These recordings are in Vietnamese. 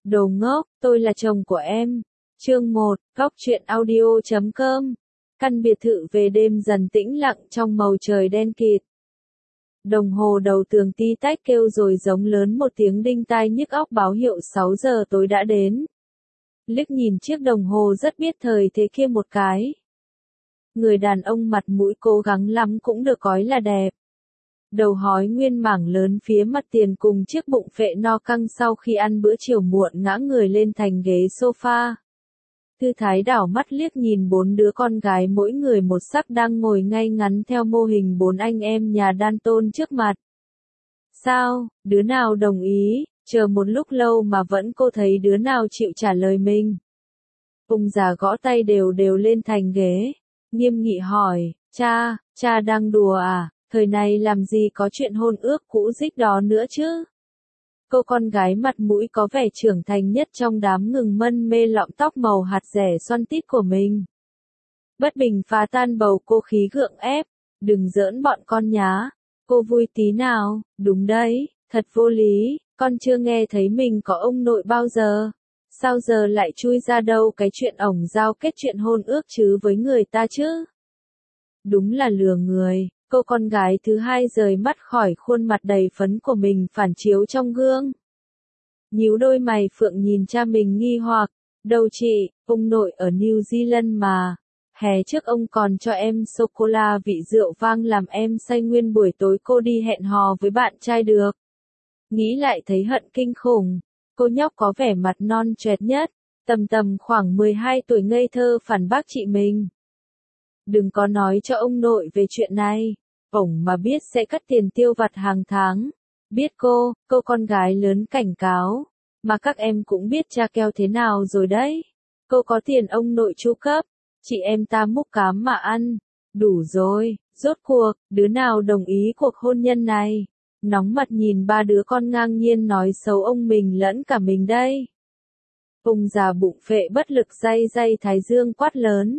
Đồ ngốc, tôi là chồng của em. Chương 1, Góc truyện audio.com. Căn biệt thự về đêm dần tĩnh lặng trong màu trời đen kịt. Đồng hồ đầu tường ti tách kêu rồi giống lớn một tiếng đinh tai nhức óc báo hiệu 6 giờ tối đã đến. Liếc nhìn chiếc đồng hồ rất biết thời thế kia một cái. Người đàn ông mặt mũi cố gắng lắm cũng được gói là đẹp. Đầu hói nguyên mảng lớn phía mặt tiền cùng chiếc bụng phệ no căng sau khi ăn bữa chiều muộn ngã người lên thành ghế sofa. Thư thái đảo mắt liếc nhìn 4 đứa con gái mỗi người một sắc đang ngồi ngay ngắn theo mô hình 4 anh em nhà Danton trước mặt. Sao, đứa nào đồng ý, chờ một lúc lâu mà vẫn cô thấy đứa nào chịu trả lời mình. Ông già gõ tay đều đều lên thành ghế, nghiêm nghị hỏi, cha đang đùa à? Thời này làm gì có chuyện hôn ước cũ dích đó nữa chứ? Cô con gái mặt mũi có vẻ trưởng thành nhất trong đám ngừng mân mê lọn tóc màu hạt rẻ xoăn tít của mình. Bất bình phá tan bầu cô khí gượng ép, đừng giỡn bọn con nhá, cô vui tí nào, đúng đấy, thật vô lý, con chưa nghe thấy mình có ông nội bao giờ. Sao giờ lại chui ra đâu cái chuyện ổng giao kết chuyện hôn ước chứ với người ta chứ? Đúng là lừa người. Cô con gái thứ hai rời mắt khỏi khuôn mặt đầy phấn của mình phản chiếu trong gương. Nhíu đôi mày phượng nhìn cha mình nghi hoặc, đâu chị, ông nội ở New Zealand mà. Hè trước ông còn cho em sô-cô-la vị rượu vang làm em say nguyên buổi tối cô đi hẹn hò với bạn trai được. Nghĩ lại thấy hận kinh khủng, cô nhóc có vẻ mặt non choẹt nhất, tầm khoảng 12 tuổi ngây thơ phản bác chị mình. Đừng có nói cho ông nội về chuyện này, ổng mà biết sẽ cắt tiền tiêu vặt hàng tháng. Biết cô con gái lớn cảnh cáo, mà các em cũng biết cha keo thế nào rồi đấy. Cô có tiền ông nội chu cấp, chị em ta múc cám mà ăn. Đủ rồi, rốt cuộc, đứa nào đồng ý cuộc hôn nhân này? Nóng mặt nhìn ba đứa con ngang nhiên nói xấu ông mình lẫn cả mình đây. Ông già bụng phệ bất lực day thái dương quát lớn.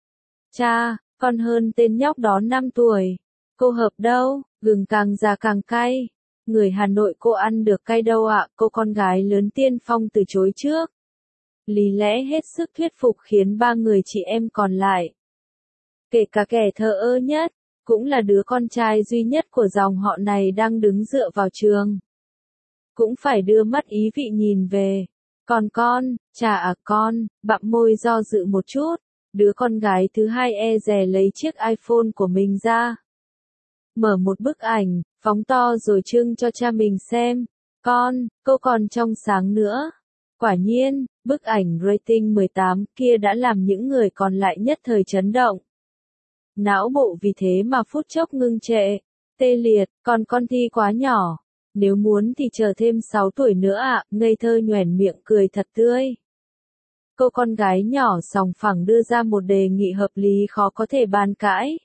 Cha, con hơn tên nhóc đó 5 tuổi. Cô hợp đâu, gừng càng già càng cay. Người Hà Nội cô ăn được cay đâu ạ, cô con gái lớn tiên phong từ chối trước. Lý lẽ hết sức thuyết phục khiến ba người chị em còn lại, kể cả kẻ thờ ơ nhất, cũng là đứa con trai duy nhất của dòng họ này đang đứng dựa vào trường. Cũng phải đưa mắt ý vị nhìn về. Còn con, con, bặm môi do dự một chút. Đứa con gái thứ hai e dè lấy chiếc iPhone của mình ra. Mở một bức ảnh, phóng to rồi trưng cho cha mình xem. Cô còn trong sáng nữa. Quả nhiên, bức ảnh rating 18 kia đã làm những người còn lại nhất thời chấn động. Não bộ vì thế mà phút chốc ngưng trệ, tê liệt, còn con Thi quá nhỏ. Nếu muốn thì chờ thêm 6 tuổi nữa ạ, ngây thơ nhoẻn miệng cười thật tươi. Cô con gái nhỏ sòng phẳng đưa ra một đề nghị hợp lý khó có thể bàn cãi.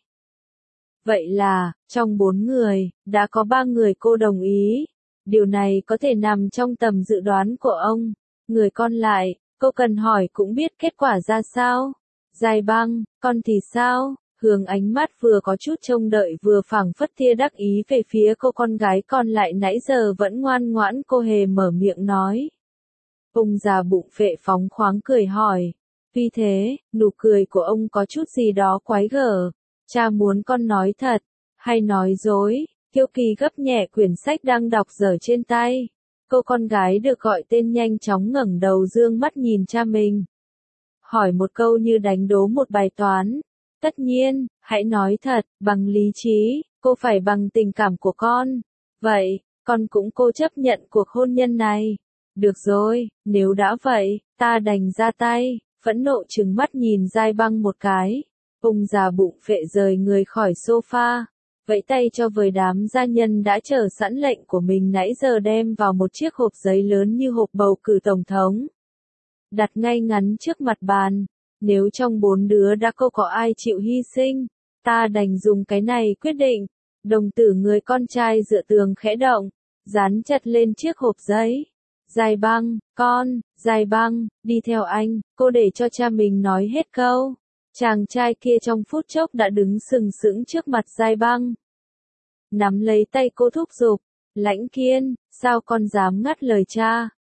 Vậy là, trong 4 người, đã có 3 người cô đồng ý. Điều này có thể nằm trong tầm dự đoán của ông. Người còn lại, cô cần hỏi cũng biết kết quả ra sao. Giai Băng, con thì sao? Hướng ánh mắt vừa có chút trông đợi vừa phảng phất tia đắc ý về phía cô con gái còn lại nãy giờ vẫn ngoan ngoãn cô hề mở miệng nói. Ông già bụng phệ phóng khoáng cười hỏi. Vì thế, nụ cười của ông có chút gì đó quái gở. Cha muốn con nói thật, hay nói dối? Kiêu Kỳ gấp nhẹ quyển sách đang đọc dở trên tay. Cô con gái được gọi tên nhanh chóng ngẩng đầu dương mắt nhìn cha mình. Hỏi một câu như đánh đố một bài toán. Tất nhiên, hãy nói thật, bằng lý trí, cô phải bằng tình cảm của con. Vậy, con cũng cô chấp nhận cuộc hôn nhân này. Được rồi, nếu đã vậy, ta đành ra tay, phẫn nộ trừng mắt nhìn Giai Băng một cái. Ông già bụng phệ rời người khỏi sofa, vẫy tay cho với đám gia nhân đã chờ sẵn lệnh của mình nãy giờ đem vào một chiếc hộp giấy lớn như hộp bầu cử tổng thống. Đặt ngay ngắn trước mặt bàn, nếu trong 4 đứa đã có ai chịu hy sinh, ta đành dùng cái này quyết định. Đồng tử người con trai dựa tường khẽ động, dán chặt lên chiếc hộp giấy. Giai Băng, Giai Băng, đi theo anh, cô để cho cha mình nói hết câu. Chàng trai kia trong phút chốc đã đứng sừng sững trước mặt Giai Băng. Nắm lấy tay cô thúc giục, Lãnh Kiên, sao con dám ngắt lời cha?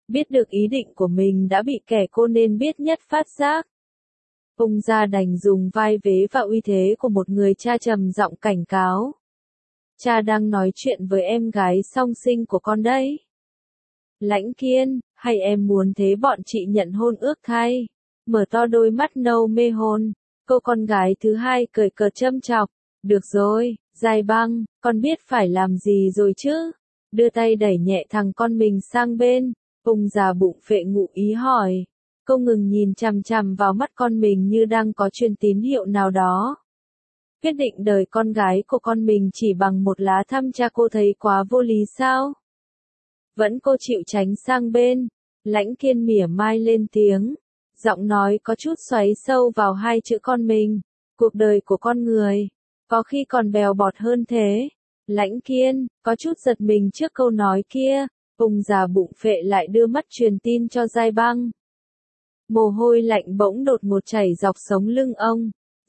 Biết được ý định của mình đã bị kẻ cô nên biết nhất phát giác. Ông ra đành dùng vai vế và uy thế của một người cha trầm giọng cảnh cáo. Cha đang nói chuyện với em gái song sinh của con đấy. Lãnh Kiên, hay em muốn thế bọn chị nhận hôn ước thay? Mở to đôi mắt nâu mê hồn, cô con gái thứ hai cười cợt châm chọc. Được rồi, Giai Băng, con biết phải làm gì rồi chứ? Đưa tay đẩy nhẹ thằng con mình sang bên, ông già bụng phệ ngụ ý hỏi. Cô ngừng nhìn chằm chằm vào mắt con mình như đang có truyền tín hiệu nào đó. Quyết định đời con gái của con mình chỉ bằng một lá thăm cha cô thấy quá vô lý sao? Vẫn cô chịu tránh sang bên, Lãnh Kiên mỉa mai lên tiếng, giọng nói có chút xoáy sâu vào hai chữ con mình. Cuộc đời của con người, có khi còn bèo bọt hơn thế. Lãnh Kiên, có chút giật mình trước câu nói kia, ông già bụng phệ lại đưa mắt truyền tin cho Giai Băng. Mồ hôi lạnh bỗng đột ngột chảy dọc sống lưng ông.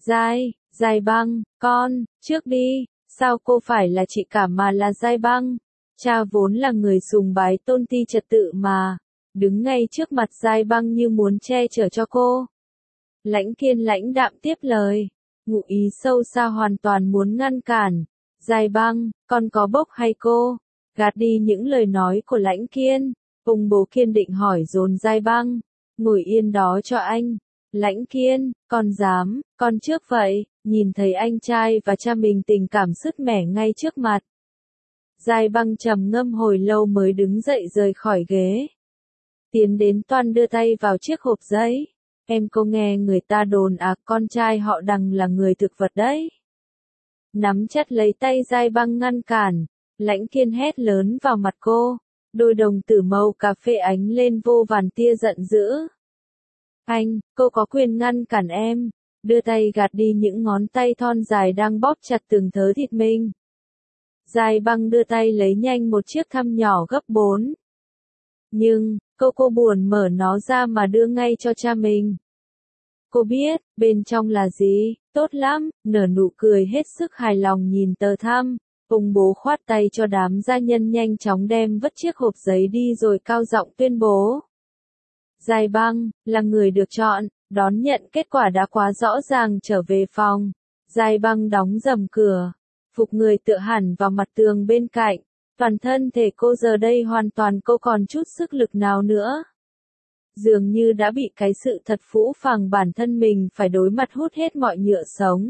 Giai Băng, con, trước đi, sao cô phải là chị cả mà là Giai Băng? Cha vốn là người sùng bái tôn ti trật tự mà, đứng ngay trước mặt Giai Băng như muốn che chở cho cô. Lãnh Kiên lãnh đạm tiếp lời, ngụ ý sâu xa hoàn toàn muốn ngăn cản. Giai Băng, con có bốc hay cô? Gạt đi những lời nói của Lãnh Kiên, ông bố kiên định hỏi dồn Giai Băng, ngồi yên đó cho anh. Lãnh Kiên, con dám, con trước vậy, nhìn thấy anh trai và cha mình tình cảm sứt mẻ ngay trước mặt. Giai Băng trầm ngâm hồi lâu mới đứng dậy rời khỏi ghế. Tiến đến toan đưa tay vào chiếc hộp giấy. Em có nghe người ta đồn con trai họ Đằng là người thực vật đấy. Nắm chặt lấy tay Giai Băng ngăn cản, Lãnh Kiên hét lớn vào mặt cô. Đôi đồng tử màu cà phê ánh lên vô vàn tia giận dữ. Anh, cô có quyền ngăn cản em. Đưa tay gạt đi những ngón tay thon dài đang bóp chặt từng thớ thịt mình. Giai Băng đưa tay lấy nhanh một chiếc thăm nhỏ gấp 4. Nhưng, cô buồn mở nó ra mà đưa ngay cho cha mình. Cô biết, bên trong là gì, tốt lắm, nở nụ cười hết sức hài lòng nhìn tờ thăm. Ông bố khoát tay cho đám gia nhân nhanh chóng đem vứt chiếc hộp giấy đi rồi cao giọng tuyên bố. Giai Băng, là người được chọn, đón nhận kết quả đã quá rõ ràng trở về phòng. Giai Băng đóng rầm cửa, phục người tựa hẳn vào mặt tường bên cạnh. Toàn thân thể cô giờ đây hoàn toàn cô còn chút sức lực nào nữa. Dường như đã bị cái sự thật phũ phàng bản thân mình phải đối mặt hút hết mọi nhựa sống.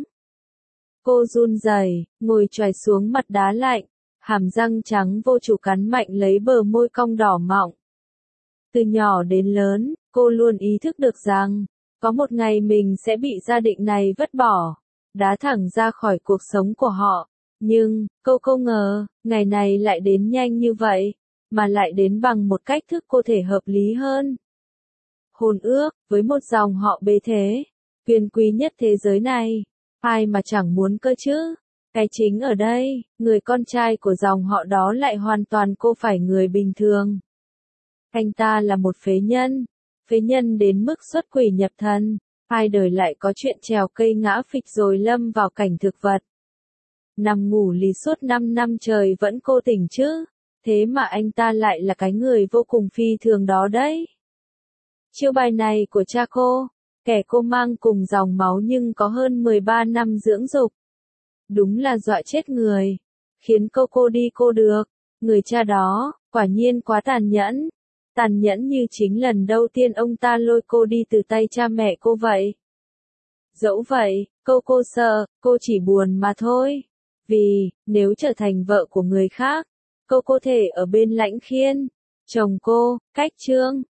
Cô run rẩy, ngồi choài xuống mặt đá lạnh, hàm răng trắng vô chủ cắn mạnh lấy bờ môi cong đỏ mọng. Từ nhỏ đến lớn, cô luôn ý thức được rằng, có một ngày mình sẽ bị gia đình này vứt bỏ, đá thẳng ra khỏi cuộc sống của họ. Nhưng, cô không ngờ, ngày này lại đến nhanh như vậy, mà lại đến bằng một cách thức cô thể hợp lý hơn. Hôn ước, với một dòng họ bề thế, quyền quý nhất thế giới này, ai mà chẳng muốn cơ chứ? Cái chính ở đây, người con trai của dòng họ đó lại hoàn toàn cô phải người bình thường. Anh ta là một phế nhân đến mức xuất quỷ nhập thần, ai đời lại có chuyện trèo cây ngã phịch rồi lâm vào cảnh thực vật. Nằm ngủ lì suốt 5 năm trời vẫn cô tỉnh chứ, thế mà anh ta lại là cái người vô cùng phi thường đó đấy. Chiêu bài này của cha cô, kẻ cô mang cùng dòng máu nhưng có hơn 13 năm dưỡng dục. Đúng là dọa chết người, khiến cô đi cô được, người cha đó, quả nhiên quá tàn nhẫn như chính lần đầu tiên ông ta lôi cô đi từ tay cha mẹ cô vậy. Dẫu vậy, cô sợ, cô chỉ buồn mà thôi. Vì, nếu trở thành vợ của người khác, cô có thể ở bên Lãnh Khiên, chồng cô, cách Trương.